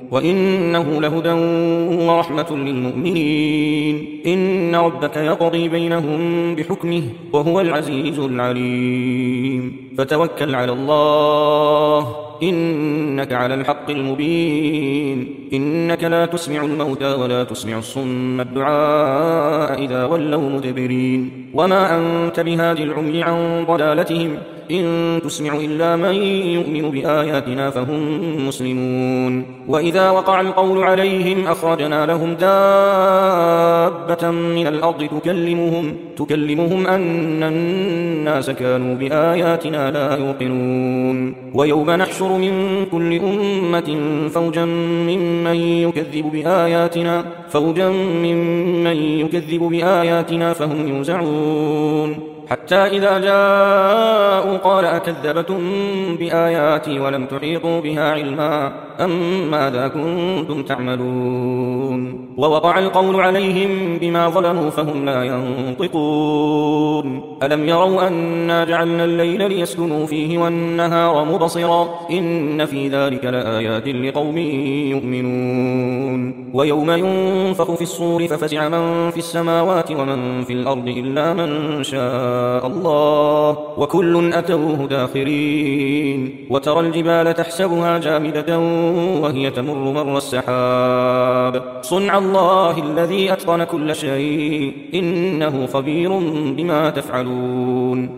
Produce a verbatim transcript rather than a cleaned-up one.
وإنه لهدى ورحمة للمؤمنين. إن ربك يقضي بينهم بحكمه وهو العزيز العليم. فتوكل على الله إنك على الحق المبين. إنك لا تسمع الموتى ولا تسمع الصم الدعاء إذا ولوا مدبرين. وما أنت بهادي العمي عن ضلالتهم إن تسمع إلا من يؤمن بآياتنا فهم مسلمون. وإذا وقع القول عليهم أخرجنا لهم دابة من الأرض تكلمهم, تكلمهم أن الناس كانوا بآياتنا لا يوقنون. ويوم نحشر من كل أمة فوجا ممن يكذب بآياتنا, فوجا ممن يكذب بآياتنا فهم يوزعون. حتى إذا جاءوا قال أكذبتم بآياتي ولم تحيطوا بها علما أم ماذا كنتم تعملون. ووقع القول عليهم بما ظلموا فهم لا ينطقون. ألم يروا أنا جعلنا الليل ليسكنوا فيه والنهار مبصرا إن في ذلك لآيات لقوم يؤمنون. ويوم ينفخ في الصور ففزع من في السماوات ومن في الأرض إلا من شاء الله وكل أتوه داخرين. وترى الجبال تحسبها جامدة وهي تمر مر السحاب صنع الله الذي أتقن كل شيء إنه خبير بما تفعلون.